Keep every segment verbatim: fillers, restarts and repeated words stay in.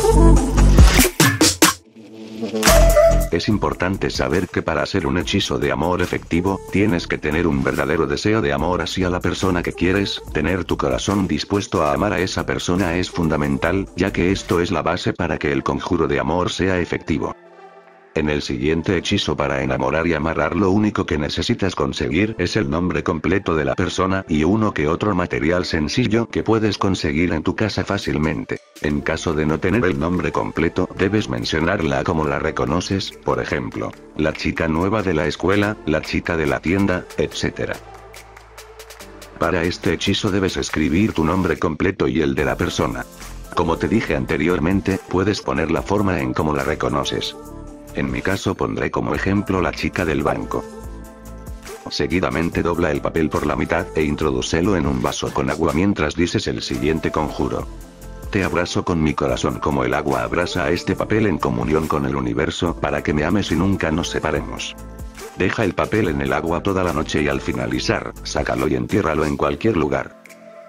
Es importante saber que para hacer un hechizo de amor efectivo, tienes que tener un verdadero deseo de amor hacia la persona que quieres, tener tu corazón dispuesto a amar a esa persona es fundamental, ya que esto es la base para que el conjuro de amor sea efectivo. En el siguiente hechizo para enamorar y amarrar lo único que necesitas conseguir es el nombre completo de la persona y uno que otro material sencillo que puedes conseguir en tu casa fácilmente. En caso de no tener el nombre completo, debes mencionarla como la reconoces, por ejemplo, la chica nueva de la escuela, la chica de la tienda, etcétera. Para este hechizo debes escribir tu nombre completo y el de la persona. Como te dije anteriormente, puedes poner la forma en cómo la reconoces. En mi caso pondré como ejemplo la chica del banco. Seguidamente dobla el papel por la mitad e introdúcelo en un vaso con agua mientras dices el siguiente conjuro. Te abrazo con mi corazón como el agua abraza a este papel en comunión con el universo para que me ames y nunca nos separemos. Deja el papel en el agua toda la noche y al finalizar, sácalo y entiérralo en cualquier lugar.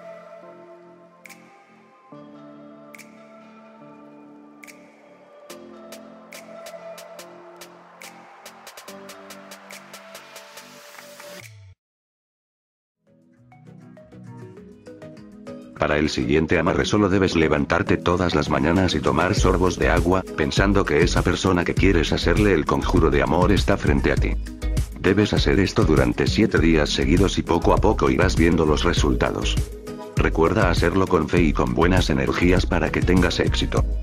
Para el siguiente amarre solo debes levantarte todas las mañanas y tomar sorbos de agua, pensando que esa persona que quieres hacerle el conjuro de amor está frente a ti. Debes hacer esto durante siete días seguidos y poco a poco irás viendo los resultados. Recuerda hacerlo con fe y con buenas energías para que tengas éxito.